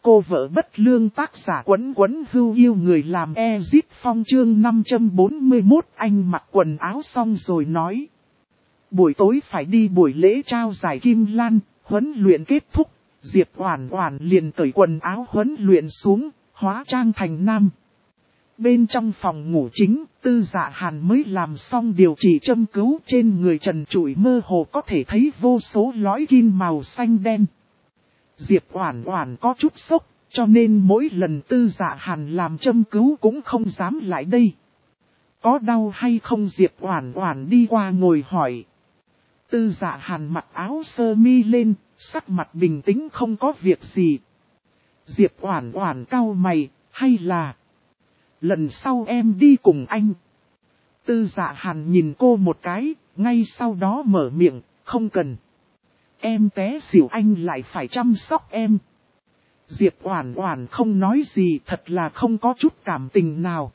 Cô vợ bất lương tác giả Quấn Quấn Hưu yêu người làm Ezit Phong chương 541 anh mặc quần áo xong rồi nói. Buổi tối phải đi buổi lễ trao giải Kim Lan, huấn luyện kết thúc, Diệp Oản Oản liền cởi quần áo huấn luyện xuống, hóa trang thành nam. Bên trong phòng ngủ chính, Tư Dạ Hàn mới làm xong điều trị châm cứu trên người trần trụi mơ hồ có thể thấy vô số lõi kim màu xanh đen. Diệp Oản Oản có chút sốc, cho nên mỗi lần Tư Dạ Hàn làm châm cứu cũng không dám lại đây. Có đau hay không Diệp Oản Oản đi qua ngồi hỏi. Tư Dạ Hàn mặc áo sơ mi lên, sắc mặt bình tĩnh không có việc gì. Diệp Oản Oản cau mày, hay là lần sau em đi cùng anh. Tư Dạ Hàn nhìn cô một cái, ngay sau đó mở miệng, không cần. Em té xỉu anh lại phải chăm sóc em. Diệp Oản Oản không nói gì, thật là không có chút cảm tình nào.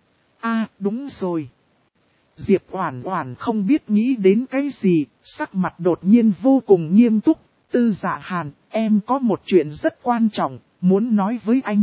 Đúng rồi. Diệp Oản Oản không biết nghĩ đến cái gì, sắc mặt đột nhiên vô cùng nghiêm túc. Tư Dạ Hàn, em có một chuyện rất quan trọng, muốn nói với anh.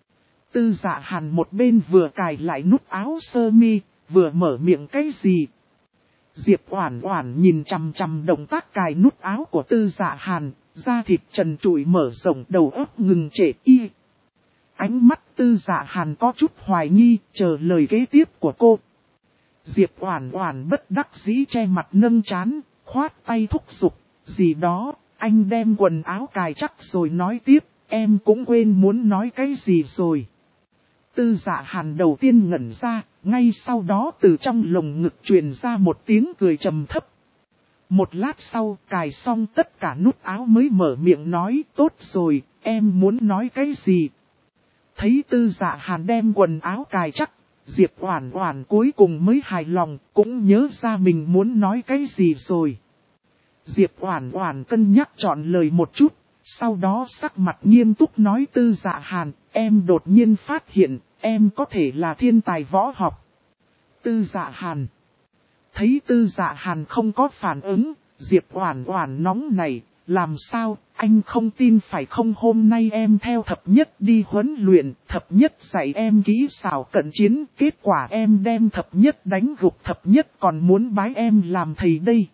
Tư Dạ Hàn một bên vừa cài lại nút áo sơ mi, vừa mở miệng cái gì. Diệp Oản Oản nhìn chằm chằm động tác cài nút áo của Tư Dạ Hàn, da thịt trần trụi mở rộng, đầu óc ngừng trệ y. Ánh mắt Tư Dạ Hàn có chút hoài nghi, chờ lời kế tiếp của cô. Diệp Oản Oản bất đắc dĩ che mặt nâng trán, khoát tay thúc giục, gì đó, anh đem quần áo cài chắc rồi nói tiếp, em cũng quên muốn nói cái gì rồi. Tư Dạ Hàn đầu tiên ngẩn ra, ngay sau đó từ trong lồng ngực truyền ra một tiếng cười trầm thấp. Một lát sau, cài xong tất cả nút áo mới mở miệng nói, tốt rồi, em muốn nói cái gì. Thấy Tư Dạ Hàn đem quần áo cài chắc, Diệp Oản Oản cuối cùng mới hài lòng, cũng nhớ ra mình muốn nói cái gì rồi. Diệp Oản Oản cân nhắc chọn lời một chút, sau đó sắc mặt nghiêm túc nói Tư Dạ Hàn, em đột nhiên phát hiện, em có thể là thiên tài võ học. Tư Dạ Hàn. Thấy Tư Dạ Hàn không có phản ứng, Diệp Oản Oản nóng nảy, làm sao, anh không tin phải không, hôm nay em theo thập nhất đi huấn luyện, thập nhất dạy em kỹ xảo cận chiến, kết quả em đem thập nhất đánh gục thập nhất còn muốn bái em làm thầy đây.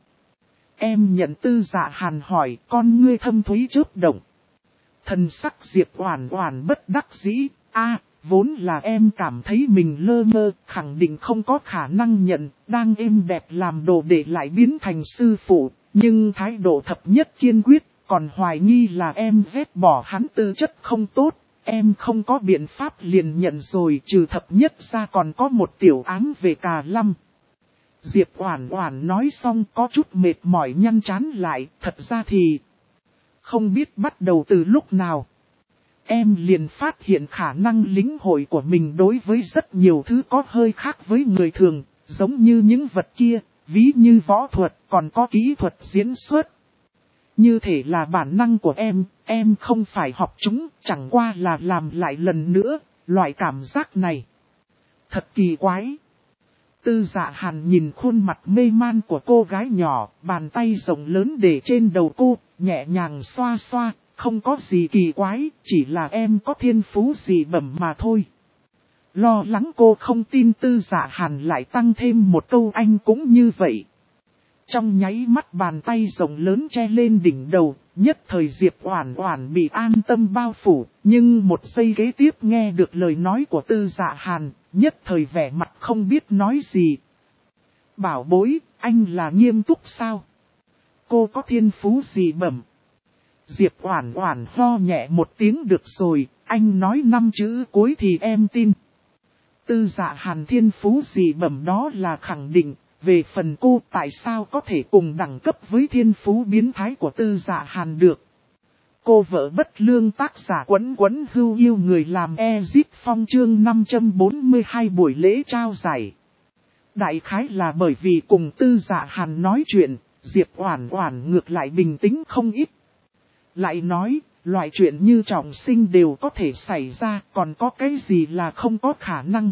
Em nhận. Tư Dạ Hàn hỏi, con ngươi thâm thúy chớp động. Thần sắc Diệp Oản Oản bất đắc dĩ, vốn là em cảm thấy mình lơ mơ, khẳng định không có khả năng nhận, đang êm đẹp làm đồ để lại biến thành sư phụ, nhưng thái độ thập nhất kiên quyết, còn hoài nghi là em ghét bỏ hắn tư chất không tốt, em không có biện pháp liền nhận rồi, trừ thập nhất ra còn có một tiểu ám về Cà Lâm. Diệp Oản Oản nói xong có chút mệt mỏi nhăn trán lại, thật ra thì không biết bắt đầu từ lúc nào. Em liền phát hiện khả năng lĩnh hội của mình đối với rất nhiều thứ có hơi khác với người thường, giống như những vật kia, ví như võ thuật, còn có kỹ thuật diễn xuất. Như thể là bản năng của em không phải học chúng, chẳng qua là làm lại lần nữa, loại cảm giác này. Thật kỳ quái. Tư Dạ Hàn nhìn khuôn mặt mê man của cô gái nhỏ, bàn tay rộng lớn để trên đầu cô, nhẹ nhàng xoa xoa, không có gì kỳ quái, chỉ là em có thiên phú dị bẩm mà thôi. Lo lắng cô không tin, Tư Dạ Hàn lại tăng thêm một câu, anh cũng như vậy. Trong nháy mắt bàn tay rộng lớn che lên đỉnh đầu, nhất thời Diệp Oản Oản bị an tâm bao phủ, nhưng một giây kế tiếp nghe được lời nói của Tư Dạ Hàn, nhất thời vẻ mặt không biết nói gì. Bảo bối, anh là nghiêm túc sao? Cô có thiên phú gì bẩm? Diệp Oản Oản ho nhẹ một tiếng, được rồi, anh nói 5 chữ cuối thì em tin. Tư Dạ Hàn thiên phú gì bẩm đó là khẳng định, về phần cô tại sao có thể cùng đẳng cấp với thiên phú biến thái của Tư Dạ Hàn được. Cô vợ bất lương tác giả Quấn Quấn Hưu yêu người làm Ezit Phong chương 542 buổi lễ trao giải. Đại khái là bởi vì cùng Tư Dạ Hàn nói chuyện, Diệp Oản Oản ngược lại bình tĩnh không ít. Lại nói, loại chuyện như trọng sinh đều có thể xảy ra, còn có cái gì là không có khả năng.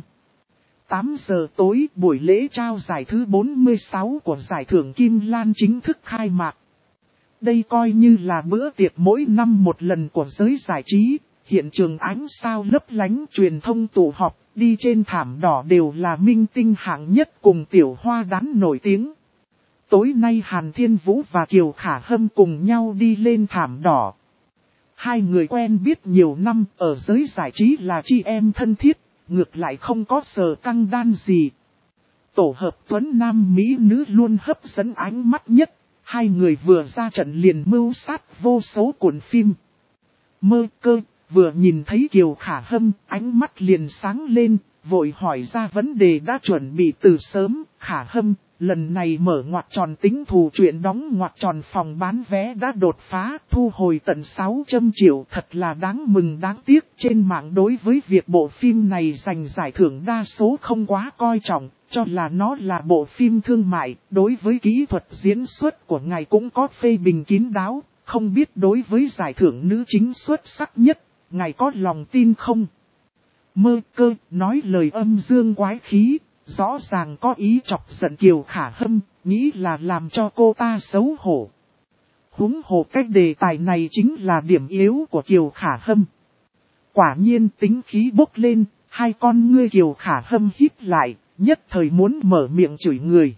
8 giờ tối, buổi lễ trao giải thứ 46 của giải thưởng Kim Lan chính thức khai mạc. Đây coi như là bữa tiệc mỗi năm một lần của giới giải trí, hiện trường ánh sao lấp lánh, truyền thông tụ họp, đi trên thảm đỏ đều là minh tinh hạng nhất cùng tiểu hoa đán nổi tiếng. Tối nay Hàn Thiên Vũ và Kiều Khả Hâm cùng nhau đi lên thảm đỏ. Hai người quen biết nhiều năm, ở giới giải trí là chị em thân thiết, ngược lại không có sờ căng đan gì. Tổ hợp tuấn nam mỹ nữ luôn hấp dẫn ánh mắt nhất, hai người vừa ra trận liền mưu sát vô số cuộn phim. Mơ Cơ vừa nhìn thấy Kiều Khả Hâm, ánh mắt liền sáng lên, vội hỏi ra vấn đề đã chuẩn bị từ sớm. Khả Hâm, lần này mở ngoặc tròn tính thù chuyện đóng ngoặc tròn phòng bán vé đã đột phá, thu hồi tận 600 triệu, thật là đáng mừng đáng tiếc. Trên mạng đối với việc bộ phim này giành giải thưởng đa số không quá coi trọng, cho là nó là bộ phim thương mại. Đối với kỹ thuật diễn xuất của ngài cũng có phê bình kín đáo, không biết đối với giải thưởng nữ chính xuất sắc nhất, ngài có lòng tin không? Mơ Cơ nói lời âm dương quái khí, rõ ràng có ý chọc giận Kiều Khả Hâm, nghĩ là làm cho cô ta xấu hổ. Huống hồ cách đề tài này chính là điểm yếu của Kiều Khả Hâm. Quả nhiên tính khí bốc lên, hai con ngươi Kiều Khả Hâm hít lại, nhất thời muốn mở miệng chửi người.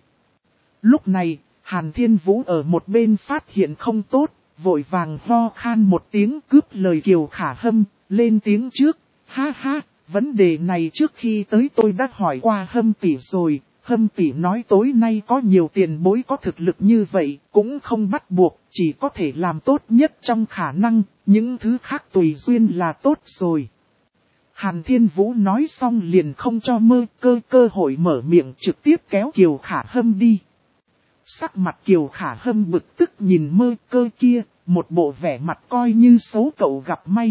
Lúc này, Hàn Thiên Vũ ở một bên phát hiện không tốt, vội vàng ho khan một tiếng cướp lời Kiều Khả Hâm, lên tiếng trước. Ha ha, vấn đề này trước khi tới tôi đã hỏi qua Hâm tỷ rồi. Hâm tỷ nói tối nay có nhiều tiền bối có thực lực như vậy, cũng không bắt buộc, chỉ có thể làm tốt nhất trong khả năng, những thứ khác tùy duyên là tốt rồi. Hàn Thiên Vũ nói xong liền không cho Mơ Cơ cơ hội mở miệng, trực tiếp kéo Kiều Khả Hâm đi. Sắc mặt Kiều Khả Hâm bực tức nhìn Mơ Cơ kia, một bộ vẻ mặt coi như xấu cậu gặp may.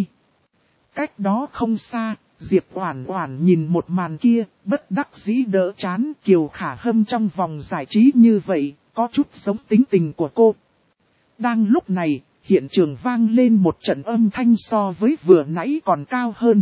Cách đó không xa, Diệp Oản Oản nhìn một màn kia, bất đắc dĩ đỡ chán. Kiều Khả Hâm trong vòng giải trí như vậy, có chút giống tính tình của cô. Đang lúc này, hiện trường vang lên một trận âm thanh so với vừa nãy còn cao hơn.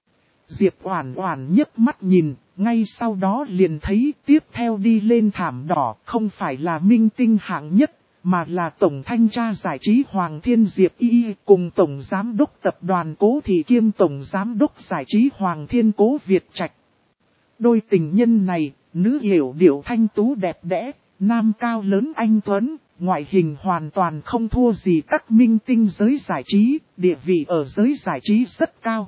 Diệp Oản Oản nhấc mắt nhìn, ngay sau đó liền thấy tiếp theo đi lên thảm đỏ không phải là minh tinh hạng nhất, mà là Tổng Thanh tra Giải trí Hoàng Thiên Diệp Y cùng Tổng Giám đốc Tập đoàn Cố Thị kiêm Tổng Giám đốc Giải trí Hoàng Thiên Cố Việt Trạch. Đôi tình nhân này, nữ yểu điệu thanh tú đẹp đẽ, nam cao lớn anh tuấn, ngoại hình hoàn toàn không thua gì các minh tinh giới giải trí, địa vị ở giới giải trí rất cao.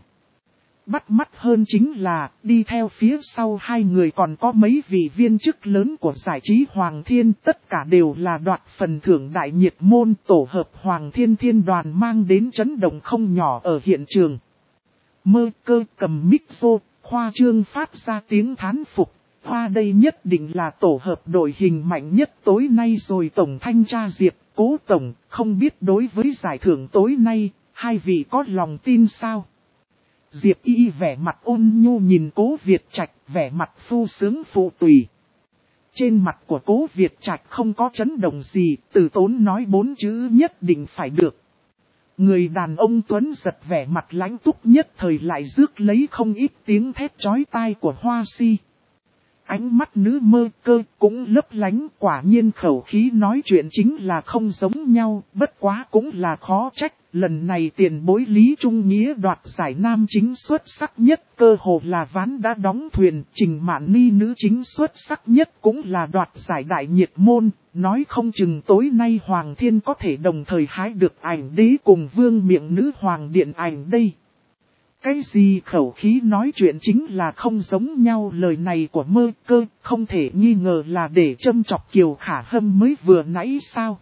Bắt mắt hơn chính là, đi theo phía sau hai người còn có mấy vị viên chức lớn của giải trí Hoàng Thiên, tất cả đều là đoạt phần thưởng đại nhiệt môn. Tổ hợp Hoàng Thiên Thiên đoàn mang đến chấn động không nhỏ ở hiện trường. Mơ Cơ cầm mic vô, khoa trương phát ra tiếng thán phục. Hoa đây nhất định là tổ hợp đội hình mạnh nhất tối nay rồi. Tổng Thanh tra Diệp, Cố Tổng, không biết đối với giải thưởng tối nay, hai vị có lòng tin sao? Diệp Y vẻ mặt ôn nhu nhìn Cố Việt Trạch, vẻ mặt phu sướng phụ tùy. Trên mặt của Cố Việt Trạch không có chấn động gì, từ tốn nói 4 chữ nhất định phải được. Người đàn ông tuấn giật vẻ mặt lãnh túc nhất thời lại rước lấy không ít tiếng thét chói tai của Hoa Si. Ánh mắt nữ Mơ Cơ cũng lấp lánh, quả nhiên khẩu khí nói chuyện chính là không giống nhau, bất quá cũng là khó trách. Lần này tiền bối Lý Trung Nghĩa đoạt giải nam chính xuất sắc nhất, cơ hồ là ván đã đóng thuyền. Trình Mạn Ni nữ chính xuất sắc nhất cũng là đoạt giải đại nhiệt môn, nói không chừng tối nay Hoàng Thiên có thể đồng thời hái được ảnh đế cùng vương miện nữ hoàng điện ảnh đây. Cái gì khẩu khí nói chuyện chính là không giống nhau, lời này của Mơ Cơ không thể nghi ngờ là để châm chọc Kiều Khả Hâm mới vừa nãy sao.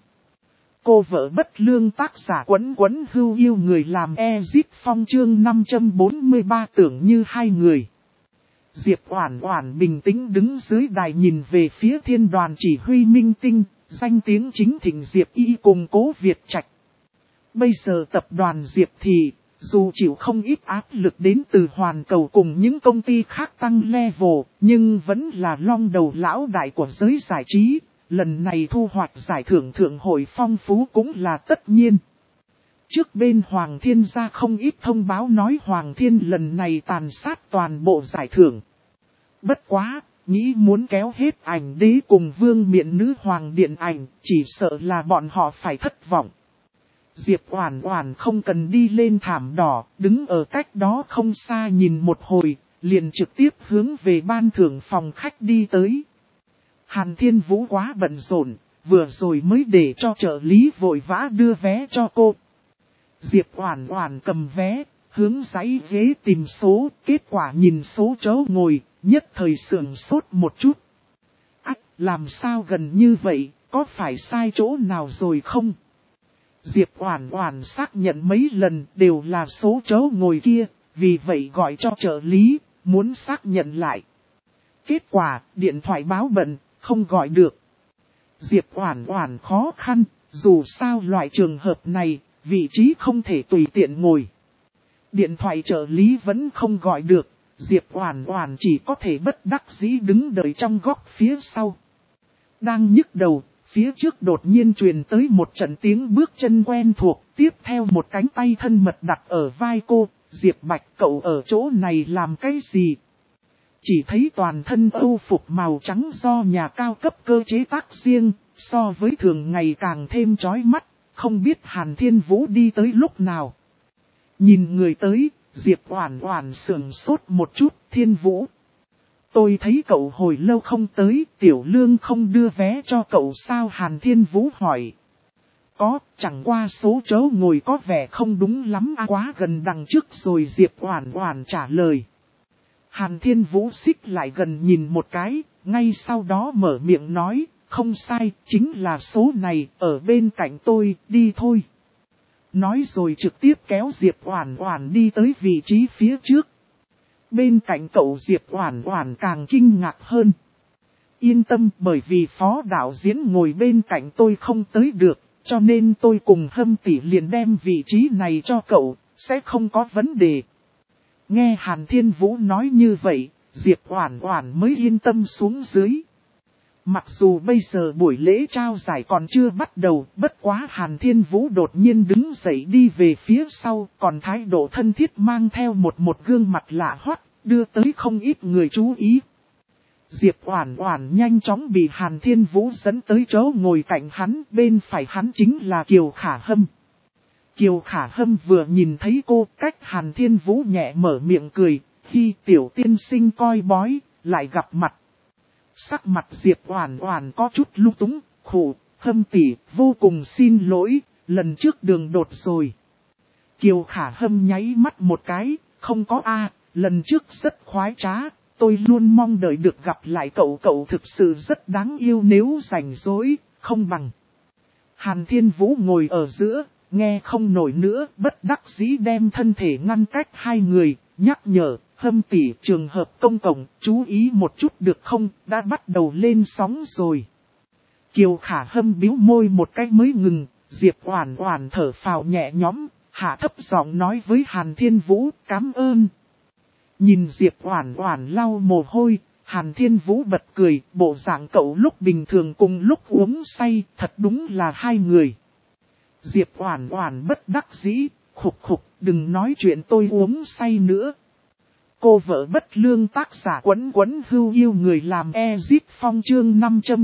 Cô vợ bất lương tác giả Quấn Quấn Hưu yêu người làm Ezit Phong chương 543 tưởng như hai người. Diệp Oản Oản bình tĩnh đứng dưới đài nhìn về phía thiên đoàn chỉ huy minh tinh, danh tiếng chính thịnh Diệp Y cùng Cố Việt Trạch. Bây giờ tập đoàn Diệp thì, dù chịu không ít áp lực đến từ Hoàn Cầu cùng những công ty khác tăng level, nhưng vẫn là long đầu lão đại của giới giải trí. Lần này thu hoạch giải thưởng thượng hội phong phú cũng là tất nhiên. Trước bên Hoàng Thiên ra không ít thông báo nói Hoàng Thiên lần này tàn sát toàn bộ giải thưởng. Bất quá, nghĩ muốn kéo hết ảnh đế cùng vương miện nữ hoàng điện ảnh, chỉ sợ là bọn họ phải thất vọng. Diệp Oản Oản không cần đi lên thảm đỏ, đứng ở cách đó không xa nhìn một hồi, liền trực tiếp hướng về ban thưởng phòng khách đi tới. Hàn Thiên Vũ quá bận rộn, vừa rồi mới để cho trợ lý vội vã đưa vé cho cô. Diệp Oản Oản cầm vé, hướng dãy ghế tìm số, kết quả nhìn số chỗ ngồi, nhất thời sửng sốt một chút. Làm sao gần như vậy, có phải sai chỗ nào rồi không? Diệp Oản Oản xác nhận mấy lần đều là số chỗ ngồi kia, vì vậy gọi cho trợ lý, muốn xác nhận lại. Kết quả, điện thoại báo bận, không gọi được. Diệp Oản Oản khó khăn, dù sao loại trường hợp này, vị trí không thể tùy tiện ngồi. Điện thoại trợ lý vẫn không gọi được, Diệp Oản Oản chỉ có thể bất đắc dĩ đứng đợi trong góc phía sau. Đang nhức đầu, phía trước đột nhiên truyền tới một trận tiếng bước chân quen thuộc, tiếp theo một cánh tay thân mật đặt ở vai cô, Diệp Bạch cậu ở chỗ này làm cái gì? Chỉ thấy toàn thân âu phục màu trắng do nhà cao cấp cơ chế tác riêng, so với thường ngày càng thêm chói mắt, không biết Hàn Thiên Vũ đi tới lúc nào. Nhìn người tới, Diệp Oản Oản sững sốt một chút, Thiên Vũ. Tôi thấy cậu hồi lâu không tới, Tiểu Lương không đưa vé cho cậu sao? Hàn Thiên Vũ hỏi. Có, chẳng qua số chỗ ngồi có vẻ không đúng lắm quá gần đằng trước rồi, Diệp Oản Oản trả lời. Hàn Thiên Vũ xích lại gần nhìn một cái, ngay sau đó mở miệng nói, không sai, chính là số này, ở bên cạnh tôi, đi thôi. Nói rồi trực tiếp kéo Diệp Oản Oản đi tới vị trí phía trước. Bên cạnh cậu Diệp Oản Oản càng kinh ngạc hơn. Yên tâm, bởi vì phó đạo diễn ngồi bên cạnh tôi không tới được, cho nên tôi cùng Hâm tỷ liền đem vị trí này cho cậu, sẽ không có vấn đề. Nghe Hàn Thiên Vũ nói như vậy, Diệp Oản Oản mới yên tâm xuống dưới. Mặc dù bây giờ buổi lễ trao giải còn chưa bắt đầu, bất quá Hàn Thiên Vũ đột nhiên đứng dậy đi về phía sau, còn thái độ thân thiết mang theo một gương mặt lạ hoắc, đưa tới không ít người chú ý. Diệp Oản Oản nhanh chóng bị Hàn Thiên Vũ dẫn tới chỗ ngồi cạnh hắn, bên phải hắn chính là Kiều Khả Hâm. Kiều Khả Hâm vừa nhìn thấy cô, cách Hàn Thiên Vũ nhẹ mở miệng cười, khi tiểu tiên sinh coi bói, lại gặp mặt. Sắc mặt Diệp Oản Oản có chút lung túng, khổ, Hâm tỷ, vô cùng xin lỗi, lần trước đường đột rồi. Kiều Khả Hâm nháy mắt một cái, không có lần trước rất khoái trá, tôi luôn mong đợi được gặp lại cậu, cậu thực sự rất đáng yêu, nếu rảnh rỗi, không bằng. Hàn Thiên Vũ ngồi ở giữa, nghe không nổi nữa, bất đắc dĩ đem thân thể ngăn cách hai người, nhắc nhở, Hâm tỷ, trường hợp công cộng, chú ý một chút được không, đã bắt đầu lên sóng rồi. Kiều Khả Hâm bĩu môi một cái mới ngừng, Diệp Oản Oản thở phào nhẹ nhõm, hạ thấp giọng nói với Hàn Thiên Vũ, cảm ơn. Nhìn Diệp Oản Oản lau mồ hôi, Hàn Thiên Vũ bật cười, bộ dạng cậu lúc bình thường cùng lúc uống say, thật đúng là hai người. Diệp Oản Oản bất đắc dĩ, khục khục, đừng nói chuyện tôi uống say nữa. Cô vợ bất lương tác giả Quấn Quấn Hưu yêu người làm Ezit Phong chương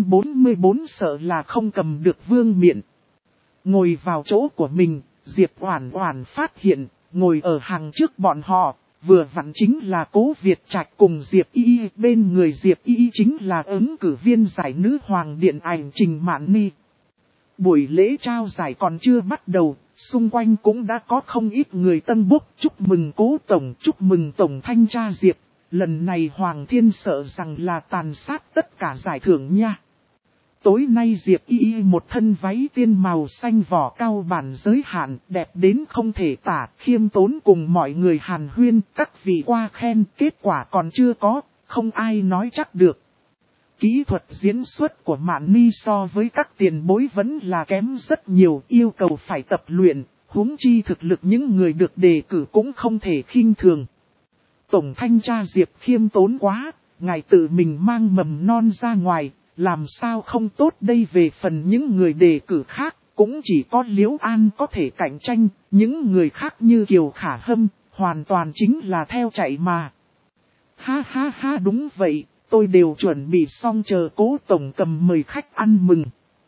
544 sợ là không cầm được vương miện. Ngồi vào chỗ của mình, Diệp Oản Oản phát hiện, ngồi ở hàng trước bọn họ, vừa vặn chính là Cố Việt Trạch cùng Diệp Y, bên người Diệp Y chính là ứng cử viên giải nữ hoàng điện ảnh Trình Mạn Ni. Buổi lễ trao giải còn chưa bắt đầu, xung quanh cũng đã có không ít người tân bốc chúc mừng Cố Tổng, chúc mừng Tổng Thanh tra Diệp. Lần này Hoàng Thiên sợ rằng là tàn sát tất cả giải thưởng nha. Tối nay Diệp Y một thân váy tiên màu xanh vỏ cao bản giới hạn, đẹp đến không thể tả, khiêm tốn cùng mọi người hàn huyên, các vị qua khen, kết quả còn chưa có, không ai nói chắc được. Kỹ thuật diễn xuất của Mạn Ni so với các tiền bối vẫn là kém rất nhiều, yêu cầu phải tập luyện, huống chi thực lực những người được đề cử cũng không thể khinh thường. Tổng thanh tra Diệp khiêm tốn quá, ngài tự mình mang mầm non ra ngoài, làm sao không tốt đây. Về phần những người đề cử khác, cũng chỉ có Liễu An có thể cạnh tranh, những người khác như Kiều Khả Hâm, hoàn toàn chính là theo chạy mà. Ha ha ha, đúng vậy. Tôi đều chuẩn bị xong chờ Cố Tổng cầm mời khách ăn mừng.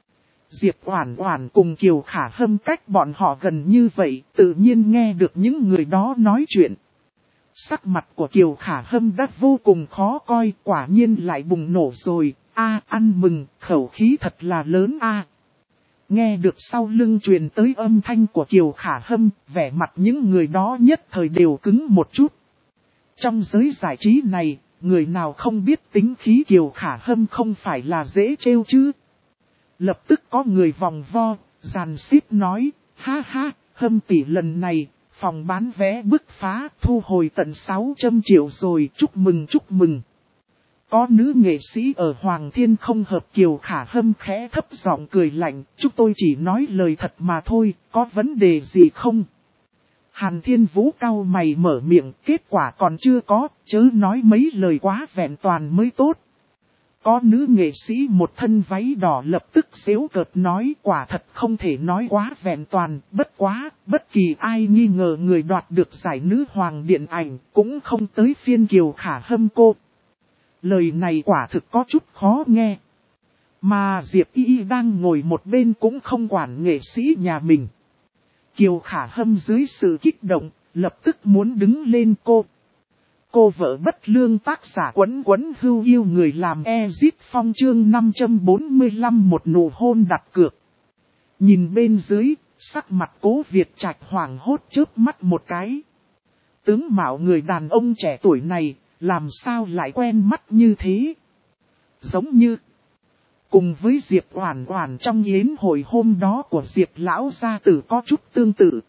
Diệp Oản Oản cùng Kiều Khả Hâm cách bọn họ gần như vậy, tự nhiên nghe được những người đó nói chuyện. Sắc mặt của Kiều Khả Hâm đã vô cùng khó coi, quả nhiên lại bùng nổ rồi, ăn mừng, khẩu khí thật là lớn a. Nghe được sau lưng truyền tới âm thanh của Kiều Khả Hâm, vẻ mặt những người đó nhất thời đều cứng một chút. Trong giới giải trí này, người nào không biết tính khí Kiều Khả Hâm không phải là dễ trêu chứ. Lập tức có người vòng vo, giàn xếp nói, ha ha, Hâm tỷ lần này, phòng bán vé bứt phá, thu hồi tận 600 triệu rồi, chúc mừng chúc mừng. Có nữ nghệ sĩ ở Hoàng Thiên không hợp, Kiều Khả Hâm khẽ thấp giọng cười lạnh, chúng tôi chỉ nói lời thật mà thôi, có vấn đề gì không? Hàn Thiên Vũ cau mày mở miệng, kết quả còn chưa có, chớ nói mấy lời quá vẹn toàn mới tốt. Có nữ nghệ sĩ một thân váy đỏ lập tức giễu cợt nói, quả thật không thể nói quá vẹn toàn, bất kỳ ai nghi ngờ người đoạt được giải nữ hoàng điện ảnh, cũng không tới phiên Kiều Khả Hâm cô. Lời này quả thực có chút khó nghe. Mà Diệp Y đang ngồi một bên cũng không quản nghệ sĩ nhà mình. Kiều Khả Hâm dưới sự kích động, lập tức muốn đứng lên cô. Cô vợ bất lương tác giả Quấn Quấn Hưu yêu người làm Ezit Phong chương 545 một nụ hôn đặt cược. Nhìn bên dưới, sắc mặt Cố Việt Trạch hoảng hốt chớp mắt một cái. Tướng mạo người đàn ông trẻ tuổi này, làm sao lại quen mắt như thế? Giống như cùng với Diệp Oản Oản trong yến hội hôm đó của Diệp lão gia tử có chút tương tự.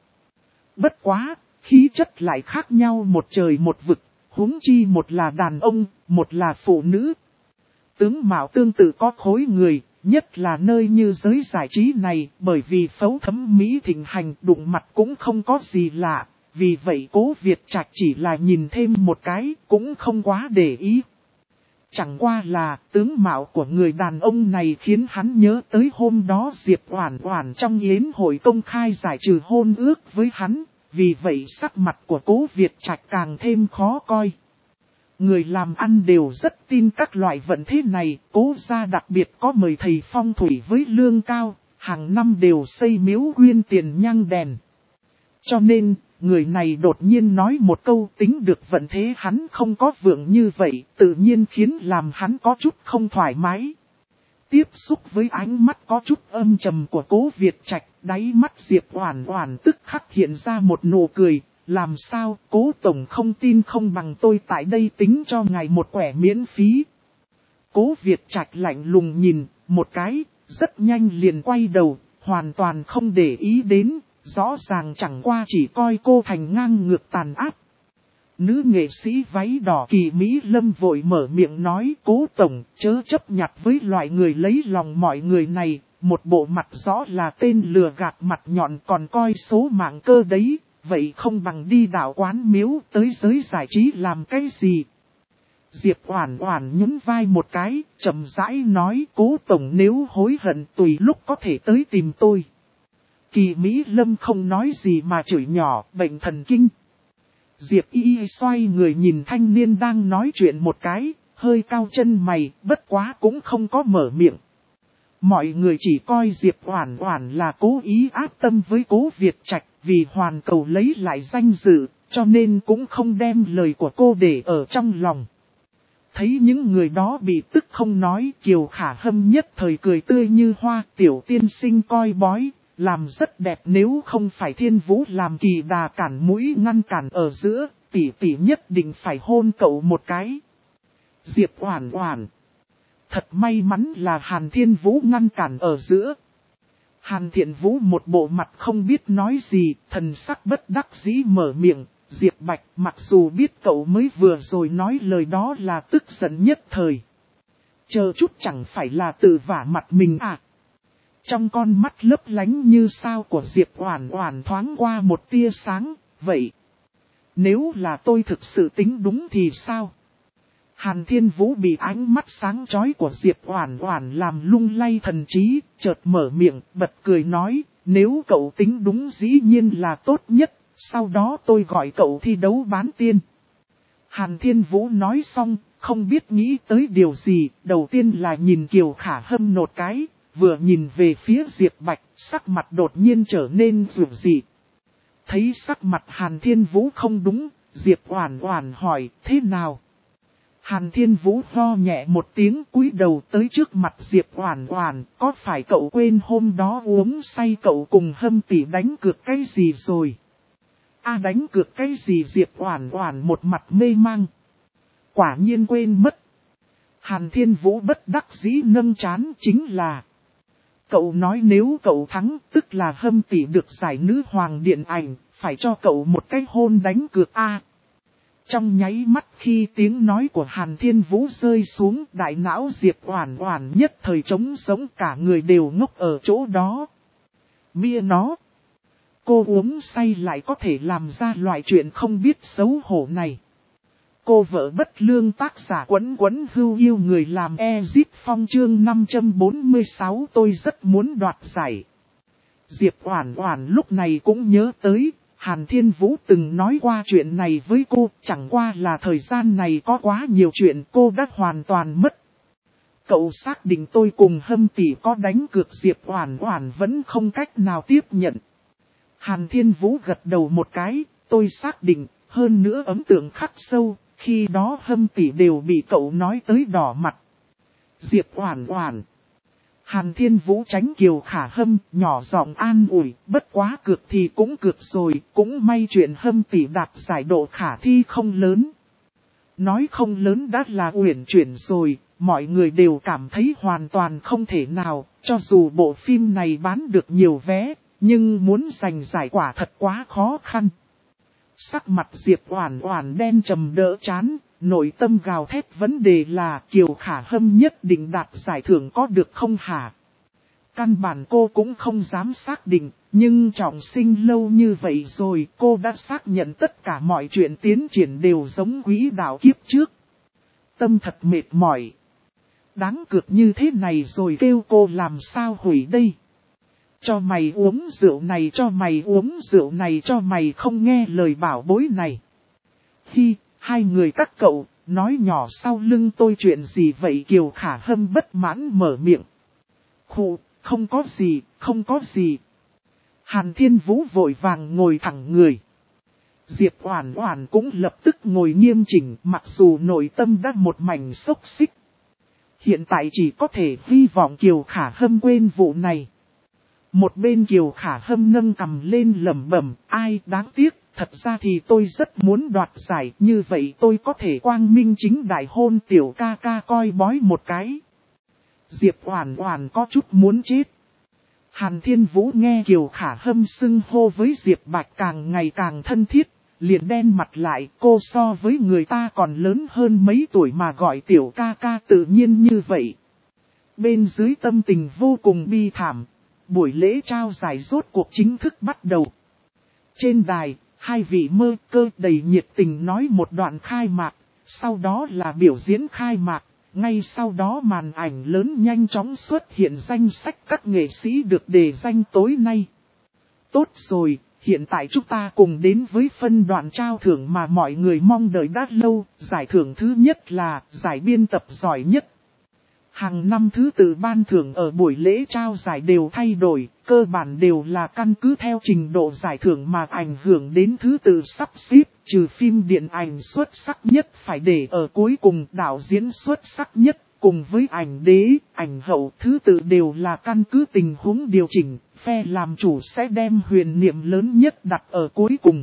Bất quá, khí chất lại khác nhau một trời một vực, huống chi một là đàn ông, một là phụ nữ. Tướng mạo tương tự có khối người, nhất là nơi như giới giải trí này, bởi vì phẫu thẩm mỹ thịnh hành, đụng mặt cũng không có gì lạ, vì vậy Cố Việt Trạch chỉ là nhìn thêm một cái, cũng không quá để ý. Chẳng qua là tướng mạo của người đàn ông này khiến hắn nhớ tới hôm đó Diệp Oản Oản trong yến hội công khai giải trừ hôn ước với hắn, vì vậy sắc mặt của Cố Việt Trạch càng thêm khó coi. Người làm ăn đều rất tin các loại vận thế này, Cố gia đặc biệt có mời thầy phong thủy với lương cao, hàng năm đều xây miếu quyên tiền nhang đèn. Cho nên, người này đột nhiên nói một câu tính được vận thế hắn không có vượng như vậy, tự nhiên khiến làm hắn có chút không thoải mái. Tiếp xúc với ánh mắt có chút âm trầm của Cố Việt Trạch, đáy mắt Diệp Oản Oản tức khắc hiện ra một nụ cười, làm sao Cố tổng không tin không bằng tôi tại đây tính cho ngài một quẻ miễn phí. Cố Việt Trạch lạnh lùng nhìn một cái, rất nhanh liền quay đầu, hoàn toàn không để ý đến. Rõ ràng chẳng qua chỉ coi cô thành ngang ngược tàn áp. Nữ nghệ sĩ váy đỏ Kỳ Mỹ Lâm vội mở miệng nói, Cố tổng chớ chấp nhặt với loại người lấy lòng mọi người này, một bộ mặt rõ là tên lừa gạt mặt nhọn còn coi số mạng cơ đấy, vậy không bằng đi đạo quán miếu tới giới giải trí làm cái gì. Diệp Oản Oản nhún vai một cái, chậm rãi nói, Cố tổng nếu hối hận tùy lúc có thể tới tìm tôi. Kỳ Mỹ Lâm không nói gì mà chửi nhỏ, bệnh thần kinh. Diệp Y xoay người nhìn thanh niên đang nói chuyện một cái, hơi cao chân mày, bất quá cũng không có mở miệng. Mọi người chỉ coi Diệp Oản Oản là cố ý áp tâm với Cố Việt Trạch, vì hoàn cầu lấy lại danh dự, cho nên cũng không đem lời của cô để ở trong lòng. Thấy những người đó bị tức không nói, Kiều Khả Hâm nhất thời cười tươi như hoa, tiểu tiên sinh coi bói. Làm rất đẹp, nếu không phải Thiên Vũ làm kỳ đà cản mũi ngăn cản ở giữa, tỷ tỷ nhất định phải hôn cậu một cái. Diệp Oản Oản. Thật may mắn là Hàn Thiên Vũ ngăn cản ở giữa. Hàn Thiện Vũ một bộ mặt không biết nói gì, thần sắc bất đắc dĩ mở miệng. Diệp Bạch, mặc dù biết cậu mới vừa rồi nói lời đó là tức giận nhất thời. Chờ chút chẳng phải là tự vả mặt mình à. Trong con mắt lấp lánh như sao của Diệp Oản Oản thoáng qua một tia sáng, vậy nếu là tôi thực sự tính đúng thì sao? Hàn Thiên Vũ bị ánh mắt sáng chói của Diệp Oản Oản làm lung lay thần trí, chợt mở miệng, bật cười nói, nếu cậu tính đúng dĩ nhiên là tốt nhất, sau đó tôi gọi cậu thi đấu bán tiên. Hàn Thiên Vũ nói xong, không biết nghĩ tới điều gì, đầu tiên là nhìn Kiều Khả Hâm một cái. vừa nhìn về phía Diệp Bạch, sắc mặt đột nhiên trở nên dịu dị. Thấy sắc mặt Hàn Thiên Vũ không đúng, Diệp Oản Oản hỏi, thế nào? Hàn Thiên Vũ ho nhẹ một tiếng cúi đầu tới trước mặt Diệp Oản Oản, có phải cậu quên hôm đó uống say cậu cùng Hâm tỷ đánh cược cái gì rồi? Đánh cược cái gì? Diệp Oản Oản một mặt mê mang. Quả nhiên quên mất. Hàn Thiên Vũ bất đắc dĩ nâng trán, chính là cậu nói nếu cậu thắng, tức là Hâm tỷ được giải nữ hoàng điện ảnh, phải cho cậu một cái hôn đánh cược a. Trong nháy mắt khi tiếng nói của Hàn Thiên Vũ rơi xuống, đại não Diệp Oản Oản nhất thời trống sống, cả người đều ngốc ở chỗ đó. Mia nó, cô uống say lại có thể làm ra loại chuyện không biết xấu hổ này. Cô vợ bất lương, tác giả Quấn Quấn Hưu Yêu người làm Ezit Phong chương 546. Tôi rất muốn đoạt giải. Diệp Oản Oản lúc này cũng nhớ tới, Hàn Thiên Vũ từng nói qua chuyện này với cô, chẳng qua là thời gian này có quá nhiều chuyện cô đã hoàn toàn mất. Cậu xác định tôi cùng Hâm tỷ có đánh cược? Diệp Oản Oản vẫn không cách nào tiếp nhận. Hàn Thiên Vũ gật đầu một cái, tôi xác định, hơn nữa ấn tượng khắc sâu, khi đó Hâm tỷ đều bị cậu nói tới đỏ mặt. Diệp Oản Oản. Hàn Thiên Vũ tránh Kiều Khả Hâm, nhỏ giọng an ủi, bất quá cược thì cũng cược rồi, cũng may chuyện Hâm tỷ đạt giải độ khả thi không lớn. Nói không lớn đã là uyển chuyển rồi, mọi người đều cảm thấy hoàn toàn không thể nào, cho dù bộ phim này bán được nhiều vé, nhưng muốn giành giải quả thật quá khó khăn. Sắc mặt Diệp Oản Oản đen trầm đỡ chán, nội tâm gào thét, vấn đề là Kiều Khả Hâm nhất định đạt giải thưởng có được không hả? Căn bản cô cũng không dám xác định, nhưng trọng sinh lâu như vậy rồi cô đã xác nhận tất cả mọi chuyện tiến triển đều giống quỹ đạo kiếp trước. Tâm thật mệt mỏi. Đáng cược như thế này rồi kêu cô làm sao hủy đây? Cho mày uống rượu này, cho mày uống rượu này, cho mày không nghe lời bảo bối này. Hi, hai người các cậu, nói nhỏ sau lưng tôi chuyện gì vậy? Kiều Khả Hâm bất mãn mở miệng. Khụ, không có gì, không có gì. Hàn Thiên Vũ vội vàng ngồi thẳng người. Diệp Oản Oản cũng lập tức ngồi nghiêm chỉnh, mặc dù nội tâm đã một mảnh xốc xích. Hiện tại chỉ có thể hy vọng Kiều Khả Hâm quên vụ này. Một bên Kiều Khả Hâm nâng cằm lên lẩm bẩm, ai đáng tiếc, thật ra thì tôi rất muốn đoạt giải, như vậy tôi có thể quang minh chính đại hôn tiểu ca ca coi bói một cái. Diệp Oản Oản có chút muốn chết. Hàn Thiên Vũ nghe Kiều Khả Hâm xưng hô với Diệp Bạch càng ngày càng thân thiết, liền đen mặt lại, cô so với người ta còn lớn hơn mấy tuổi mà gọi tiểu ca ca tự nhiên như vậy. Bên dưới tâm tình vô cùng bi thảm, buổi lễ trao giải rốt cuộc chính thức bắt đầu. Trên đài, hai vị mơ cơ đầy nhiệt tình nói một đoạn khai mạc, sau đó là biểu diễn khai mạc, ngay sau đó màn ảnh lớn nhanh chóng xuất hiện danh sách các nghệ sĩ được đề danh tối nay. Tốt rồi, hiện tại chúng ta cùng đến với phân đoạn trao thưởng mà mọi người mong đợi đã lâu, giải thưởng thứ nhất là giải biên tập giỏi nhất. Hàng năm thứ tự ban thưởng ở buổi lễ trao giải đều thay đổi, cơ bản đều là căn cứ theo trình độ giải thưởng mà ảnh hưởng đến thứ tự sắp xếp, trừ phim điện ảnh xuất sắc nhất phải để ở cuối cùng, đạo diễn xuất sắc nhất, cùng với ảnh đế, ảnh hậu, thứ tự đều là căn cứ tình huống điều chỉnh, phe làm chủ sẽ đem huyền niệm lớn nhất đặt ở cuối cùng.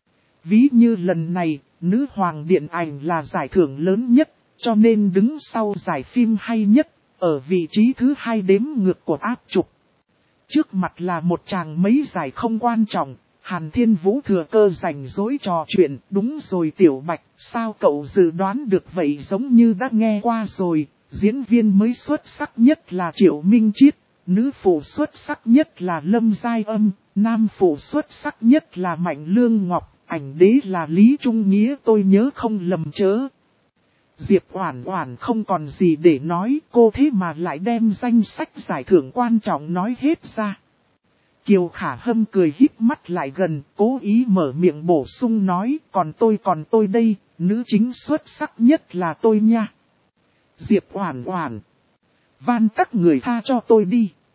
Ví như lần này, nữ hoàng điện ảnh là giải thưởng lớn nhất. Cho nên đứng sau giải phim hay nhất, ở vị trí thứ 2 đếm ngược của áp trục. Trước mặt là một chàng mấy giải không quan trọng, Hàn Thiên Vũ thừa cơ rảnh rỗi trò chuyện. Đúng rồi Tiểu Bạch, sao cậu dự đoán được vậy? Giống như đã nghe qua rồi, diễn viên mới xuất sắc nhất là Triệu Minh Chiết, nữ phụ xuất sắc nhất là Lâm Giai Âm, nam phụ xuất sắc nhất là Mạnh Lương Ngọc, ảnh đế là Lý Trung Nghĩa, tôi nhớ không lầm chớ. Diệp Oản Oản không còn gì để nói, cô thế mà lại đem danh sách giải thưởng quan trọng nói hết ra. Kiều Khả Hâm cười híp mắt lại gần, cố ý mở miệng bổ sung nói, còn tôi đây, nữ chính xuất sắc nhất là tôi nha. Diệp Oản Oản, van các người tha cho tôi đi.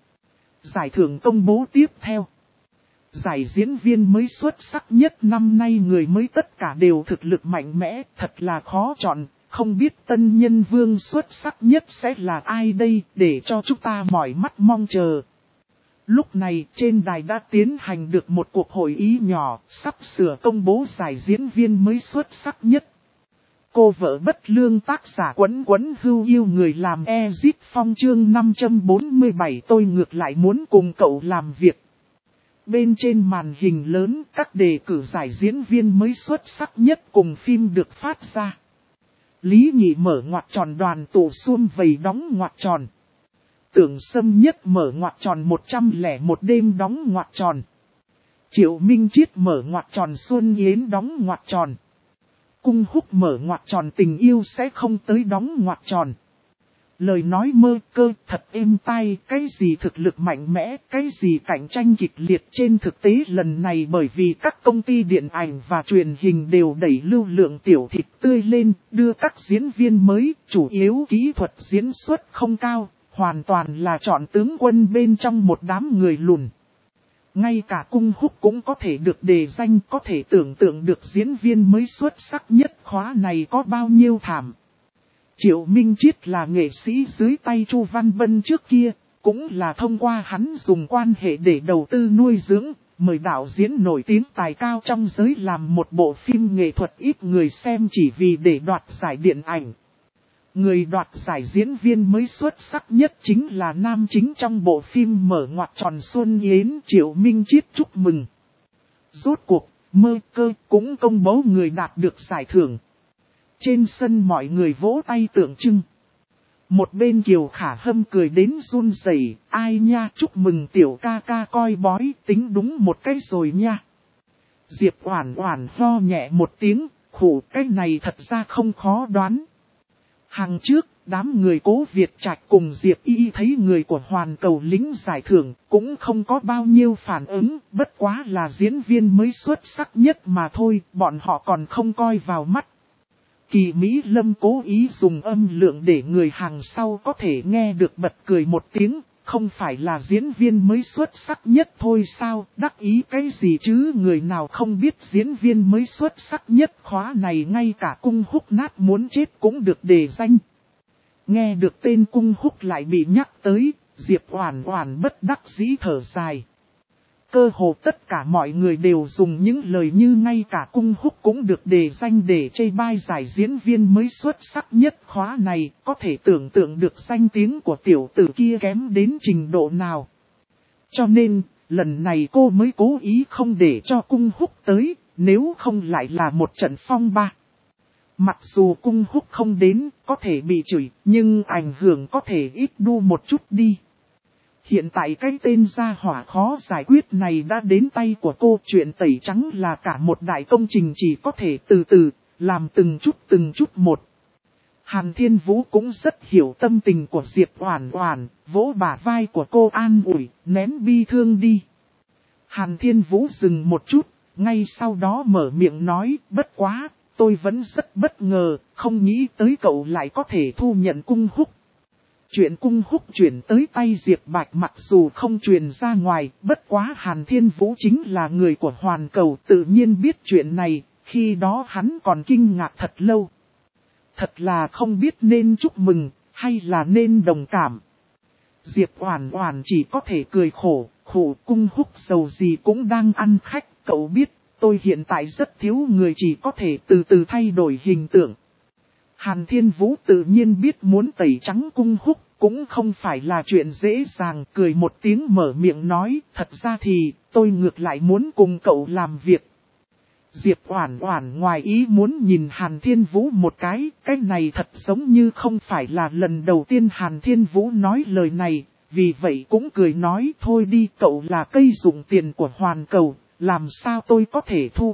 Giải thưởng công bố tiếp theo. Giải diễn viên mới xuất sắc nhất năm nay người mới tất cả đều thực lực mạnh mẽ, thật là khó chọn, không biết tân nhân vương xuất sắc nhất sẽ là ai đây, để cho chúng ta mỏi mắt mong chờ. Lúc này trên đài đã tiến hành được một cuộc hội ý nhỏ, sắp sửa công bố giải diễn viên mới xuất sắc nhất. Cô vợ bất lương tác giả Quấn Quấn Hưu yêu người làm Ezit Phong chương 547 tôi ngược lại muốn cùng cậu làm việc. Bên trên màn hình lớn các đề cử giải diễn viên mới xuất sắc nhất cùng phim được phát ra. Lý Nhị mở ngoặc tròn đoàn tụ xuông vầy đóng ngoặc tròn. Tưởng Sâm Nhất mở ngoặc tròn 101 đêm đóng ngoặc tròn. Triệu Minh Chiết mở ngoặc tròn Xuân Yến đóng ngoặc tròn. Cung Húc mở ngoặc tròn tình yêu sẽ không tới đóng ngoặc tròn. Lời nói mơ cơ thật êm tai, cái gì thực lực mạnh mẽ, cái gì cạnh tranh kịch liệt trên thực tế lần này bởi vì các công ty điện ảnh và truyền hình đều đẩy lưu lượng tiểu thịt tươi lên, đưa các diễn viên mới, chủ yếu kỹ thuật diễn xuất không cao, hoàn toàn là chọn tướng quân bên trong một đám người lùn. Ngay cả Cung Húc cũng có thể được đề danh, có thể tưởng tượng được diễn viên mới xuất sắc nhất khóa này có bao nhiêu thảm. Triệu Minh Chiết là nghệ sĩ dưới tay Chu Văn Bân trước kia, cũng là thông qua hắn dùng quan hệ để đầu tư nuôi dưỡng, mời đạo diễn nổi tiếng tài cao trong giới làm một bộ phim nghệ thuật ít người xem chỉ vì để đoạt giải điện ảnh. Người đoạt giải diễn viên mới xuất sắc nhất chính là nam chính trong bộ phim mở ngoặc tròn Xuân Yến Triệu Minh Chiết chúc mừng. Rốt cuộc, mơ cơ cũng công bố người đạt được giải thưởng. Trên sân mọi người vỗ tay tượng trưng. Một bên Kiều Khả Hâm cười đến run rẩy, ai nha chúc mừng tiểu ca ca coi bói tính đúng một cái rồi nha. Diệp Oản Oản ho nhẹ một tiếng, khổ cái này thật ra không khó đoán. Hàng trước, đám người Cố Việt Trạch cùng Diệp Y thấy người của Hoàn Cầu lĩnh giải thưởng cũng không có bao nhiêu phản ứng, bất quá là diễn viên mới xuất sắc nhất mà thôi, bọn họ còn không coi vào mắt. Kỳ Mỹ Lâm cố ý dùng âm lượng để người hàng sau có thể nghe được bật cười một tiếng, không phải là diễn viên mới xuất sắc nhất thôi sao, đắc ý cái gì chứ người nào không biết diễn viên mới xuất sắc nhất khóa này ngay cả Cung Húc nát muốn chết cũng được đề danh. Nghe được tên Cung Húc lại bị nhắc tới, Diệp Oản Oản bất đắc dĩ thở dài. Cơ hồ tất cả mọi người đều dùng những lời như ngay cả Cung Húc cũng được đề danh để chê bai giải diễn viên mới xuất sắc nhất khóa này, có thể tưởng tượng được danh tiếng của tiểu tử kia kém đến trình độ nào. Cho nên, lần này cô mới cố ý không để cho Cung Húc tới, nếu không lại là một trận phong ba. Mặc dù Cung Húc không đến, có thể bị chửi, nhưng ảnh hưởng có thể ít đu một chút đi. Hiện tại cái tên gia hỏa khó giải quyết này đã đến tay của cô, chuyện tẩy trắng là cả một đại công trình chỉ có thể từ từ, làm từng chút một. Hàn Thiên Vũ cũng rất hiểu tâm tình của Diệp Oản Oản, vỗ bả vai của cô an ủi, nén bi thương đi. Hàn Thiên Vũ dừng một chút, ngay sau đó mở miệng nói, bất quá, tôi vẫn rất bất ngờ, không nghĩ tới cậu lại có thể thu nhận Cung Húc. Chuyện Cung Húc chuyển tới tay Diệp Bạch mặc dù không truyền ra ngoài, bất quá Hàn Thiên Vũ chính là người của Hoàn Cầu tự nhiên biết chuyện này, khi đó hắn còn kinh ngạc thật lâu. Thật là không biết nên chúc mừng, hay là nên đồng cảm. Diệp Oản Oản chỉ có thể cười khổ, Cung Húc giàu gì cũng đang ăn khách, cậu biết, tôi hiện tại rất thiếu người chỉ có thể từ từ thay đổi hình tượng. Hàn Thiên Vũ tự nhiên biết muốn tẩy trắng Cung Húc cũng không phải là chuyện dễ dàng, cười một tiếng mở miệng nói, thật ra thì tôi ngược lại muốn cùng cậu làm việc. Diệp Oản Oản ngoài ý muốn nhìn Hàn Thiên Vũ một cái này thật giống như không phải là lần đầu tiên Hàn Thiên Vũ nói lời này, vì vậy cũng cười nói thôi đi cậu là cây dụng tiền của Hoàn Cầu, làm sao tôi có thể thu.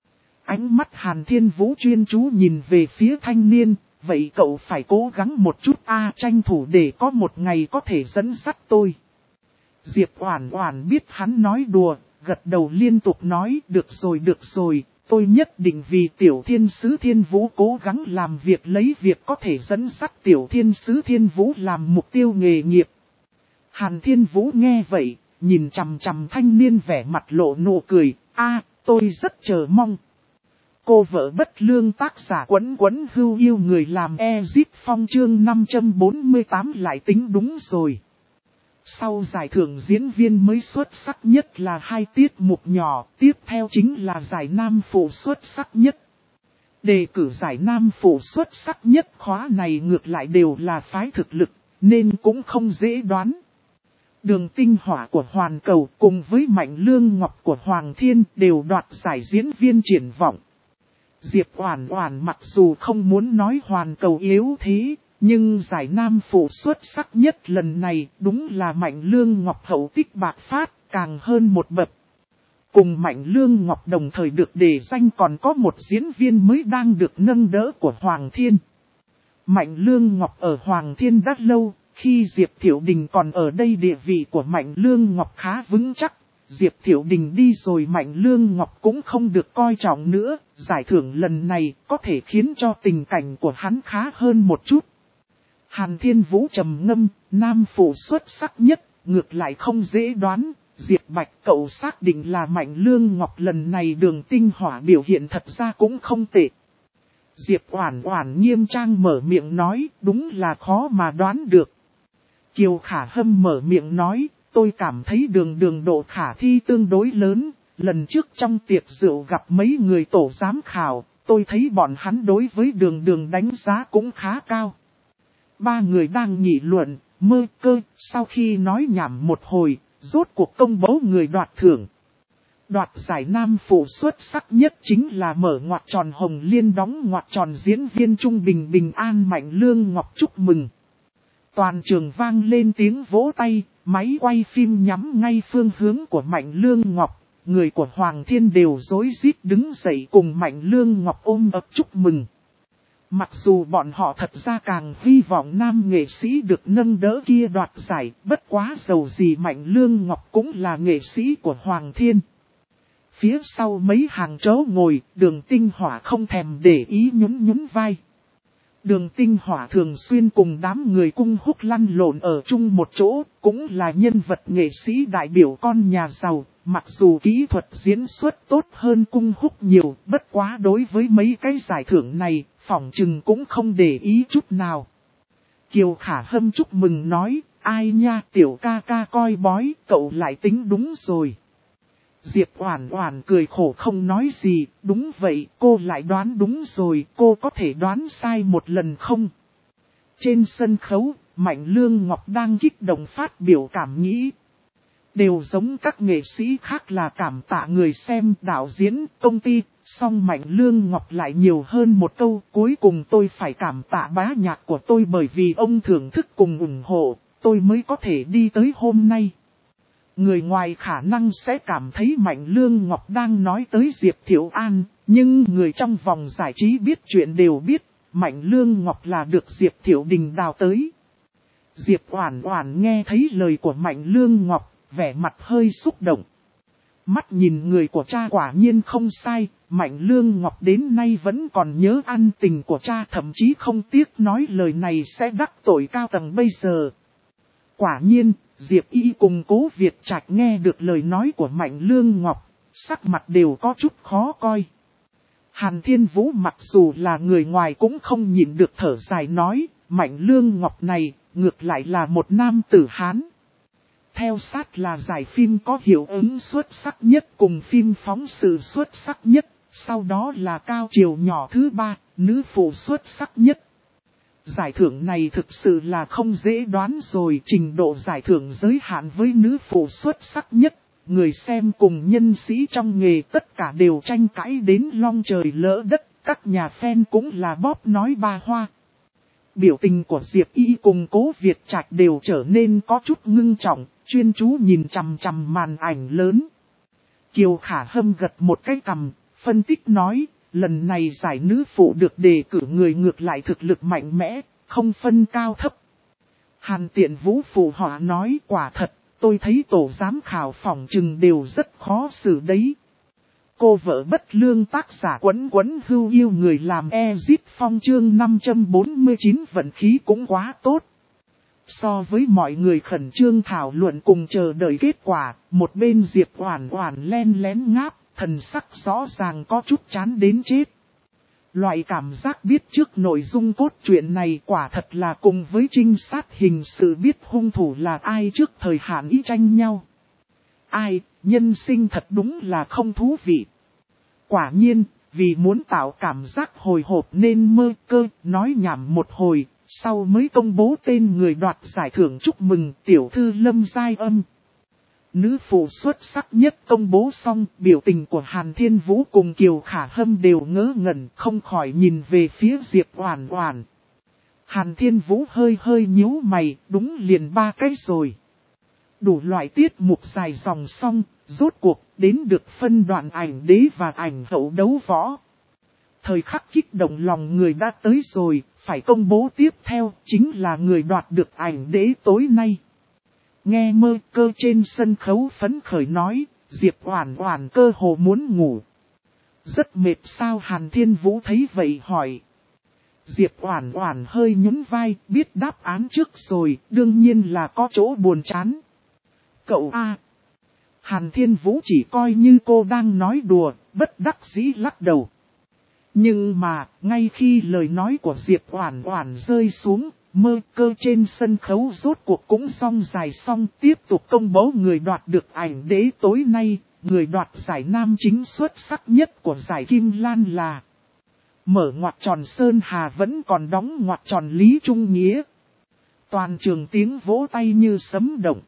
Ánh mắt Hàn Thiên Vũ chuyên chú nhìn về phía thanh niên, vậy cậu phải cố gắng một chút tranh thủ để có một ngày có thể dẫn dắt tôi. Diệp Oản Oản biết hắn nói đùa, gật đầu liên tục nói được rồi, tôi nhất định vì tiểu thiên sứ Thiên Vũ cố gắng làm việc lấy việc có thể dẫn dắt tiểu thiên sứ Thiên Vũ làm mục tiêu nghề nghiệp. Hàn Thiên Vũ nghe vậy, nhìn chằm chằm thanh niên vẻ mặt lộ nụ cười, tôi rất chờ mong. Cô vợ bất lương tác giả Quấn Quấn Hưu yêu người làm Ezip Phong chương 548 lại tính đúng rồi. Sau giải thưởng diễn viên mới xuất sắc nhất là 2 tiết mục nhỏ, tiếp theo chính là giải nam phụ xuất sắc nhất. Đề cử giải nam phụ xuất sắc nhất khóa này ngược lại đều là phái thực lực, nên cũng không dễ đoán. Đường Tinh Hỏa của Hoàn Cầu cùng với Mạnh Lương Ngọc của Hoàng Thiên đều đoạt giải diễn viên triển vọng. Diệp Oản Oản mặc dù không muốn nói Hoàn Cầu yếu thế, nhưng giải nam phụ xuất sắc nhất lần này đúng là Mạnh Lương Ngọc hậu tích bạc phát, càng hơn một bậc. Cùng Mạnh Lương Ngọc đồng thời được đề danh còn có một diễn viên mới đang được nâng đỡ của Hoàng Thiên. Mạnh Lương Ngọc ở Hoàng Thiên đã lâu, khi Diệp Thiệu Đình còn ở đây địa vị của Mạnh Lương Ngọc khá vững chắc. Diệp Thiệu Đình đi rồi Mạnh Lương Ngọc cũng không được coi trọng nữa, giải thưởng lần này có thể khiến cho tình cảnh của hắn khá hơn một chút. Hàn Thiên Vũ trầm ngâm, nam phụ xuất sắc nhất, ngược lại không dễ đoán. Diệp Bạch cậu xác định là Mạnh Lương Ngọc lần này Đường Tinh Hỏa biểu hiện thật ra cũng không tệ. Diệp Oản Oản nghiêm trang mở miệng nói, đúng là khó mà đoán được. Kiều Khả Hâm mở miệng nói, tôi cảm thấy Đường độ khả thi tương đối lớn. Lần trước trong tiệc rượu gặp mấy người tổ giám khảo, tôi thấy bọn hắn đối với Đường đánh giá cũng khá cao. 3 người đang nghị luận, Mơ Cơ sau khi nói nhảm một hồi, rốt cuộc công bố người đoạt thưởng. Đoạt giải nam phụ xuất sắc nhất chính là mở ngoặc tròn Hồng Liên đóng ngoặc tròn diễn viên trung bình bình an Mạnh Lương Ngọc chúc mừng. Toàn trường vang lên tiếng vỗ tay, máy quay phim nhắm ngay phương hướng của Mạnh Lương Ngọc. Người của Hoàng Thiên đều rối rít đứng dậy cùng Mạnh Lương Ngọc ôm ấp chúc mừng. Mặc dù bọn họ thật ra càng hy vọng nam nghệ sĩ được nâng đỡ kia đoạt giải, bất quá dầu gì Mạnh Lương Ngọc cũng là nghệ sĩ của Hoàng Thiên. Phía sau mấy hàng chỗ ngồi, Đường Tinh Hỏa không thèm để ý nhún vai. Đường Tinh Hỏa thường xuyên cùng đám người Cung Húc lăn lộn ở chung một chỗ, cũng là nhân vật nghệ sĩ đại biểu con nhà giàu, mặc dù kỹ thuật diễn xuất tốt hơn Cung Húc nhiều, bất quá đối với mấy cái giải thưởng này, phỏng chừng cũng không để ý chút nào. Kiều Khả Hâm chúc mừng nói, ai nha tiểu ca ca coi bói, cậu lại tính đúng rồi. Diệp Oản Oản cười khổ không nói gì, đúng vậy, cô lại đoán đúng rồi, cô có thể đoán sai một lần không? Trên sân khấu, Mạnh Lương Ngọc đang kích động phát biểu cảm nghĩ. Đều giống các nghệ sĩ khác là cảm tạ người xem, đạo diễn, công ty, song Mạnh Lương Ngọc lại nhiều hơn một câu, cuối cùng tôi phải cảm tạ bá nhạc của tôi bởi vì ông thưởng thức cùng ủng hộ, tôi mới có thể đi tới hôm nay. Người ngoài khả năng sẽ cảm thấy Mạnh Lương Ngọc đang nói tới Diệp Thiệu An, nhưng người trong vòng giải trí biết chuyện đều biết, Mạnh Lương Ngọc là được Diệp Thiệu Đình đào tới. Diệp Oản Oản nghe thấy lời của Mạnh Lương Ngọc, vẻ mặt hơi xúc động. Mắt nhìn người của cha quả nhiên không sai, Mạnh Lương Ngọc đến nay vẫn còn nhớ ân tình của cha, thậm chí không tiếc nói lời này sẽ đắc tội cao tầng bây giờ. Quả nhiên, Diệp Y cùng Cố Việt Trạch nghe được lời nói của Mạnh Lương Ngọc, sắc mặt đều có chút khó coi. Hàn Thiên Vũ mặc dù là người ngoài cũng không nhịn được thở dài nói, Mạnh Lương Ngọc này, ngược lại là một nam tử Hán. Theo sát là giải phim có hiệu ứng xuất sắc nhất cùng phim phóng sự xuất sắc nhất, sau đó là cao chiều nhỏ thứ 3, nữ phụ xuất sắc nhất. Giải thưởng này thực sự là không dễ đoán rồi, trình độ giải thưởng giới hạn với nữ phụ xuất sắc nhất. Người xem cùng nhân sĩ trong nghề tất cả đều tranh cãi đến long trời lỡ đất, các nhà fan cũng là bóp nói ba hoa. Biểu tình của Diệp Y cùng Cố Việt Trạch đều trở nên có chút ngưng trọng, chuyên chú nhìn chằm chằm màn ảnh lớn. Kiều Khả Hâm gật một cái cằm, phân tích nói, lần này giải nữ phụ được đề cử người ngược lại thực lực mạnh mẽ, không phân cao thấp. Hàn Tiện Vũ phụ họa nói quả thật, tôi thấy tổ giám khảo phỏng chừng đều rất khó xử đấy. Cô vợ bất lương tác giả Quấn Quấn Hưu yêu người làm Ezip Phong chương 549 vận khí cũng quá tốt. So với mọi người khẩn trương thảo luận cùng chờ đợi kết quả, một bên Diệp Oản Oản len lén ngáp, thần sắc rõ ràng có chút chán đến chết. Loại cảm giác biết trước nội dung cốt truyện này quả thật là cùng với trinh sát hình sự biết hung thủ là ai trước thời hạn ý tranh nhau. Ai, nhân sinh thật đúng là không thú vị. Quả nhiên, vì muốn tạo cảm giác hồi hộp nên mơ cơ, nói nhảm một hồi, sau mới công bố tên người đoạt giải thưởng chúc mừng tiểu thư Lâm Giai Âm. Nữ phụ xuất sắc nhất công bố xong, biểu tình của Hàn Thiên Vũ cùng Kiều Khả Hâm đều ngớ ngẩn, không khỏi nhìn về phía Diệp Oản Oản. Hàn Thiên Vũ hơi nhíu mày, đúng liền 3 cái rồi. Đủ loại tiết mục dài dòng xong, rốt cuộc đến được phân đoạn ảnh đế và ảnh hậu đấu võ. Thời khắc kích động lòng người đã tới rồi, phải công bố tiếp theo chính là người đoạt được ảnh đế tối nay. Nghe mơ cơ trên sân khấu phấn khởi nói, Diệp Oản Oản cơ hồ muốn ngủ. Rất mệt sao? Hàn Thiên Vũ thấy vậy hỏi. Diệp Oản Oản hơi nhún vai, biết đáp án trước rồi, đương nhiên là có chỗ buồn chán. Cậu a. Hàn Thiên Vũ chỉ coi như cô đang nói đùa, bất đắc dĩ lắc đầu. Nhưng mà, ngay khi lời nói của Diệp Oản Oản rơi xuống, mơ cơ trên sân khấu rốt cuộc cũng xong dài xong, tiếp tục công bố người đoạt được ảnh đế tối nay, người đoạt giải nam chính xuất sắc nhất của giải Kim Lan là mở ngoặc tròn Sơn Hà vẫn còn đóng ngoặc tròn Lý Trung Nghĩa. Toàn trường tiếng vỗ tay như sấm động.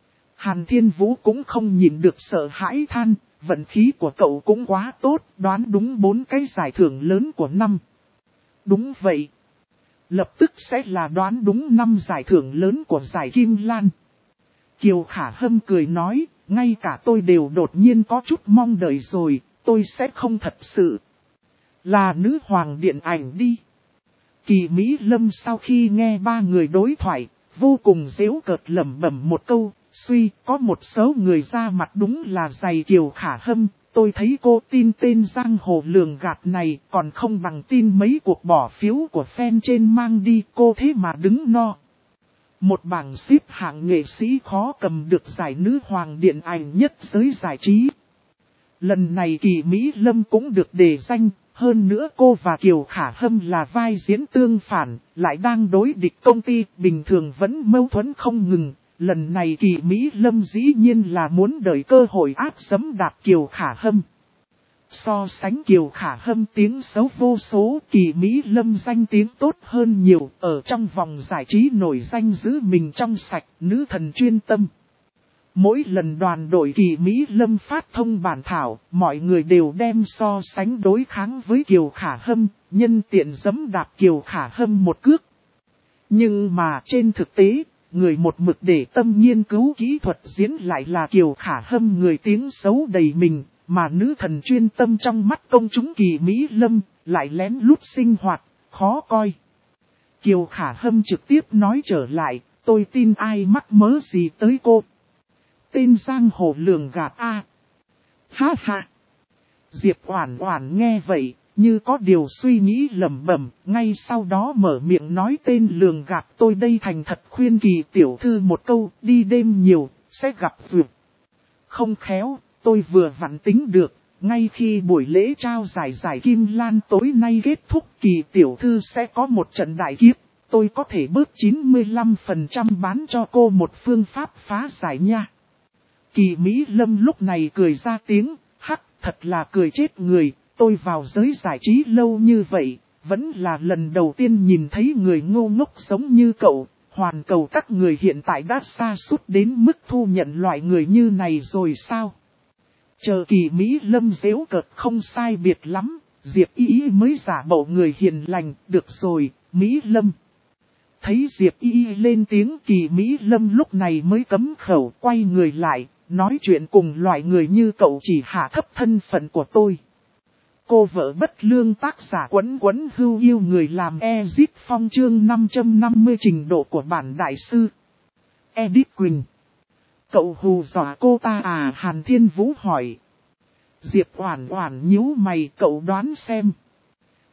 Hàn Thiên Vũ cũng không nhìn được sợ hãi than, vận khí của cậu cũng quá tốt, đoán đúng 4 cái giải thưởng lớn của năm. Đúng vậy. Lập tức sẽ là đoán đúng 5 giải thưởng lớn của giải Kim Lan. Kiều Khả Hâm cười nói, ngay cả tôi đều đột nhiên có chút mong đợi rồi, tôi sẽ không thật sự là nữ hoàng điện ảnh đi. Kỳ Mỹ Lâm sau khi nghe 3 người đối thoại, vô cùng giễu cợt lẩm bẩm một câu, suy, có một số người ra mặt đúng là dày. Kiều Khả Hâm, tôi thấy cô tin tên giang hồ lường gạt này còn không bằng tin mấy cuộc bỏ phiếu của fan trên mang đi, cô thế mà đứng no. Một bảng xếp hạng nghệ sĩ khó cầm được giải nữ hoàng điện ảnh nhất giới giải trí. Lần này Kỳ Mỹ Lâm cũng được đề danh, hơn nữa cô và Kiều Khả Hâm là vai diễn tương phản, lại đang đối địch công ty, bình thường vẫn mâu thuẫn không ngừng. Lần này Kỳ Mỹ Lâm dĩ nhiên là muốn đợi cơ hội áp giẫm đạp Kiều Khả Hâm. So sánh Kiều Khả Hâm tiếng xấu vô số, Kỳ Mỹ Lâm danh tiếng tốt hơn nhiều, ở trong vòng giải trí nổi danh giữ mình trong sạch, nữ thần chuyên tâm. Mỗi lần đoàn đội Kỳ Mỹ Lâm phát thông bản thảo, mọi người đều đem so sánh đối kháng với Kiều Khả Hâm, nhân tiện giẫm đạp Kiều Khả Hâm một cước. Nhưng mà trên thực tế, người một mực để tâm nghiên cứu kỹ thuật diễn lại là Kiều Khả Hâm, người tiếng xấu đầy mình, mà nữ thần chuyên tâm trong mắt công chúng Kỳ Mỹ Lâm, lại lén lút sinh hoạt, khó coi. Kiều Khả Hâm trực tiếp nói trở lại, tôi tin ai mắc mớ gì tới cô. Tên giang hồ lường gạt a. Ha ha. Diệp Oản Oản nghe vậy, như có điều suy nghĩ lẩm bẩm, ngay sau đó mở miệng nói tên lường gạt tôi đây thành thật khuyên Kỳ tiểu thư một câu, đi đêm nhiều, sẽ gặp duyệt. Không khéo, tôi vừa vặn tính được, ngay khi buổi lễ trao giải Kim Lan tối nay kết thúc, Kỳ tiểu thư sẽ có một trận đại kiếp, tôi có thể bớt 95% bán cho cô một phương pháp phá giải nha. Kỳ Mỹ Lâm lúc này cười ra tiếng, hắc, thật là cười chết người, tôi vào giới giải trí lâu như vậy, vẫn là lần đầu tiên nhìn thấy người ngô ngốc giống như cậu, hoàn cầu các người hiện tại đã sa sút đến mức thu nhận loại người như này rồi sao? Chờ Kỳ Mỹ Lâm giễu cợt không sai biệt lắm, Diệp Y mới giả bộ người hiền lành, được rồi, Mỹ Lâm. Thấy Diệp Y lên tiếng, Kỳ Mỹ Lâm lúc này mới cấm khẩu, quay người lại, nói chuyện cùng loại người như cậu chỉ hạ thấp thân phận của tôi. Cô vợ bất lương tác giả Quấn Quấn Hưu yêu người làm Ezit Phong chương 550 trình độ của bản đại sư. Edit Quỳnh. Cậu hù dọa cô ta à? Hàn Thiên Vũ hỏi. Diệp Oản Oản nhíu mày, cậu đoán xem.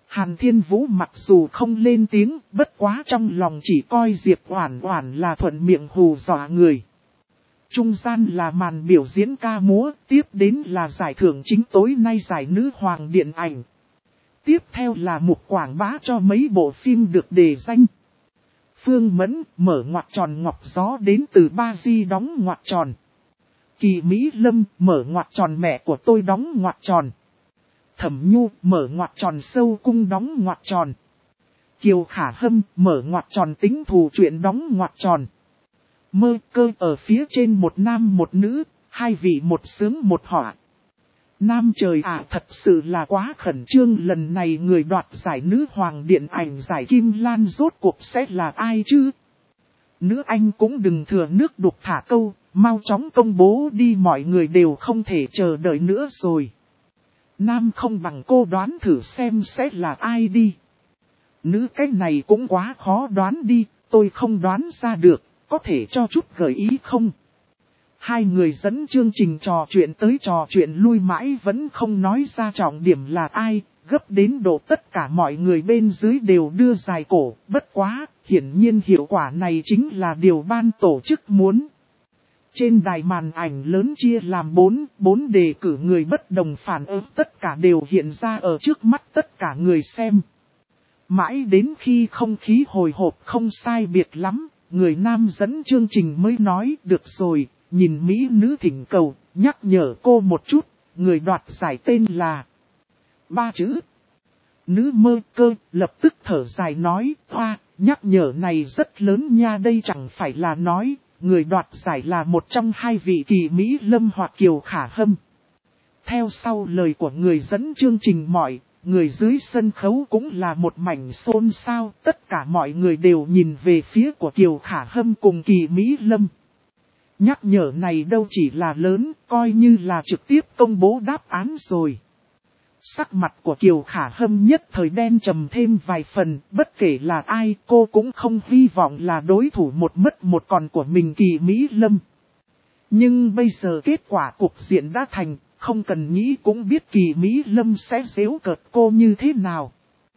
Hàn Thiên Vũ mặc dù không lên tiếng, bất quá trong lòng chỉ coi Diệp Oản Oản là thuận miệng hù dọa người. Trung gian là màn biểu diễn ca múa, tiếp đến là giải thưởng chính tối nay giải nữ hoàng điện ảnh. Tiếp theo là mục quảng bá cho mấy bộ phim được đề danh. Phương Mẫn mở ngoặc tròn ngọc gió đến từ Ba Di đóng ngoặc tròn. Kỳ Mỹ Lâm mở ngoặc tròn mẹ của tôi đóng ngoặc tròn. Thẩm Nhu mở ngoặc tròn sâu cung đóng ngoặc tròn. Kiều Khả Hâm mở ngoặc tròn tính thù chuyện đóng ngoặc tròn. Mơ Cơ ở phía trên một nam một nữ, hai vị một sướng một họa. Nam trời thật sự là quá khẩn trương, lần này người đoạt giải nữ hoàng điện ảnh giải Kim Lan rốt cuộc sẽ là ai chứ? Nữ anh cũng đừng thừa nước đục thả câu, mau chóng công bố đi, mọi người đều không thể chờ đợi nữa rồi. Nam không bằng cô đoán thử xem sẽ là ai đi. Nữ cái này cũng quá khó đoán đi, tôi không đoán ra được, có thể cho chút gợi ý không? Hai người dẫn chương trình trò chuyện tới trò chuyện lui mãi vẫn không nói ra trọng điểm là ai, gấp đến độ tất cả mọi người bên dưới đều đưa dài cổ, bất quá, hiển nhiên hiệu quả này chính là điều ban tổ chức muốn. Trên đài màn ảnh lớn chia làm 4 đề cử người bất đồng phản ứng, tất cả đều hiện ra ở trước mắt tất cả người xem. Mãi đến khi không khí hồi hộp không sai biệt lắm, người nam dẫn chương trình mới nói được rồi, nhìn mỹ nữ thỉnh cầu, nhắc nhở cô một chút, người đoạt giải tên là 3 chữ. Nữ Mơ Cơ lập tức thở dài nói, hoa, nhắc nhở này rất lớn nha, đây chẳng phải là nói, người đoạt giải là một trong hai vị Kỳ Mỹ Lâm hoặc Kiều Khả Hâm. Theo sau lời của người dẫn chương trình người dưới sân khấu cũng là một mảnh xôn xao, tất cả mọi người đều nhìn về phía của Kiều Khả Hâm cùng Kỳ Mỹ Lâm. Nhắc nhở này đâu chỉ là lớn, coi như là trực tiếp công bố đáp án rồi. Sắc mặt của Kiều Khả Hâm nhất thời đen trầm thêm vài phần, bất kể là ai cô cũng không hy vọng là đối thủ một mất một còn của mình Kỳ Mỹ Lâm. Nhưng bây giờ kết quả cục diện đã thành, không cần nghĩ cũng biết Kỳ Mỹ Lâm sẽ giễu cợt cô như thế nào.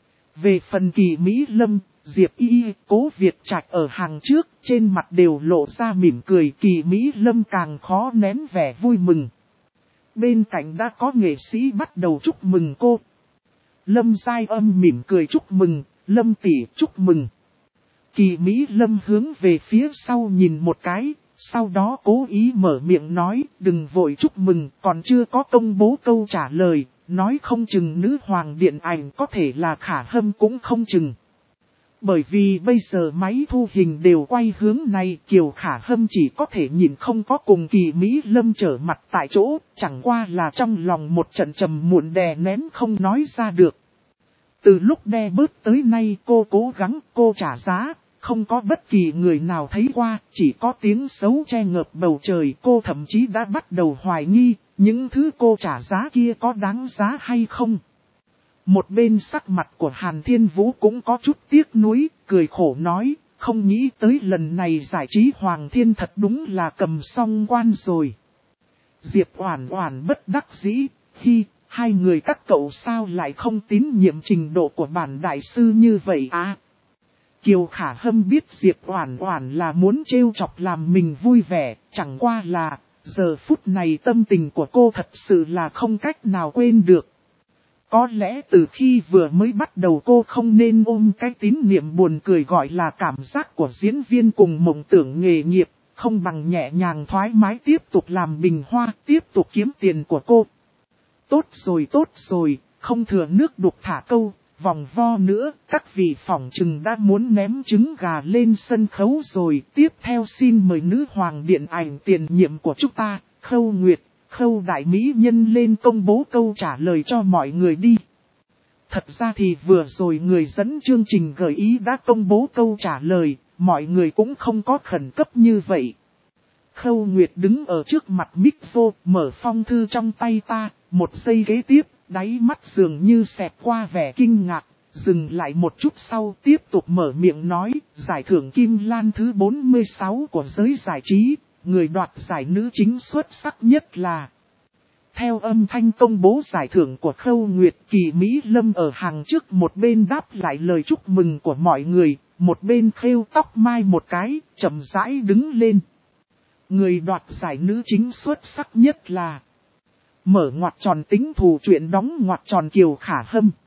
Về phần Kỳ Mỹ Lâm, Diệp Y, Cố Việt Trạch ở hàng trước, trên mặt đều lộ ra mỉm cười, Kỳ Mỹ Lâm càng khó nén vẻ vui mừng. Bên cạnh đã có nghệ sĩ bắt đầu chúc mừng cô. Lâm Giai Âm mỉm cười chúc mừng, Lâm tỷ chúc mừng. Kỳ Mỹ Lâm hướng về phía sau nhìn một cái, sau đó cố ý mở miệng nói, đừng vội chúc mừng, còn chưa có công bố câu trả lời, nói không chừng nữ hoàng điện ảnh có thể là Khả Hâm cũng không chừng. Bởi vì bây giờ máy thu hình đều quay hướng này, Kiều Khả Hâm chỉ có thể nhìn không có cùng Kỳ Mỹ Lâm trở mặt tại chỗ, chẳng qua là trong lòng một trận trầm muộn đè nén không nói ra được. Từ lúc đe bớt tới nay cô cố gắng, cô trả giá, không có bất kỳ người nào thấy qua, chỉ có tiếng xấu che ngợp bầu trời. Cô thậm chí đã bắt đầu hoài nghi, những thứ cô trả giá kia có đáng giá hay không. Một bên sắc mặt của Hàn Thiên Vũ cũng có chút tiếc nuối, cười khổ nói, không nghĩ tới lần này giải trí Hoàng Thiên thật đúng là cầm song quan rồi. Diệp Oản Oản bất đắc dĩ, hai người các cậu sao lại không tín nhiệm trình độ của bản đại sư như vậy à? Kiều Khả Hâm biết Diệp Oản Oản là muốn trêu chọc làm mình vui vẻ, chẳng qua là, giờ phút này tâm tình của cô thật sự là không cách nào quên được. Có lẽ từ khi vừa mới bắt đầu cô không nên ôm cái tín niệm buồn cười gọi là cảm giác của diễn viên cùng mộng tưởng nghề nghiệp, không bằng nhẹ nhàng thoải mái tiếp tục làm bình hoa, tiếp tục kiếm tiền của cô. Tốt rồi, không thừa nước đục thả câu, vòng vo nữa, các vị phỏng chừng đã muốn ném trứng gà lên sân khấu rồi. Tiếp theo xin mời nữ hoàng điện ảnh tiền nhiệm của chúng ta, Khâu Nguyệt, Khâu đại mỹ nhân lên công bố câu trả lời cho mọi người đi. Thật ra thì vừa rồi người dẫn chương trình gợi ý đã công bố câu trả lời, mọi người cũng không có khẩn cấp như vậy. Khâu Nguyệt đứng ở trước mặt micro, mở phong thư trong tay ta, một giây kế tiếp, đáy mắt dường như xẹt qua vẻ kinh ngạc, dừng lại một chút sau tiếp tục mở miệng nói, giải thưởng Kim Lan thứ 46 của giới giải trí, người đoạt giải nữ chính xuất sắc nhất là Theo âm thanh công bố giải thưởng của Khâu Nguyệt, Kỳ Mỹ Lâm ở hàng trước một bên đáp lại lời chúc mừng của mọi người, một bên khêu tóc mai một cái, chậm rãi đứng lên. Người đoạt giải nữ chính xuất sắc nhất là mở ngoặc tròn tính thù truyện đóng ngoặc tròn Kiều Khả Hâm.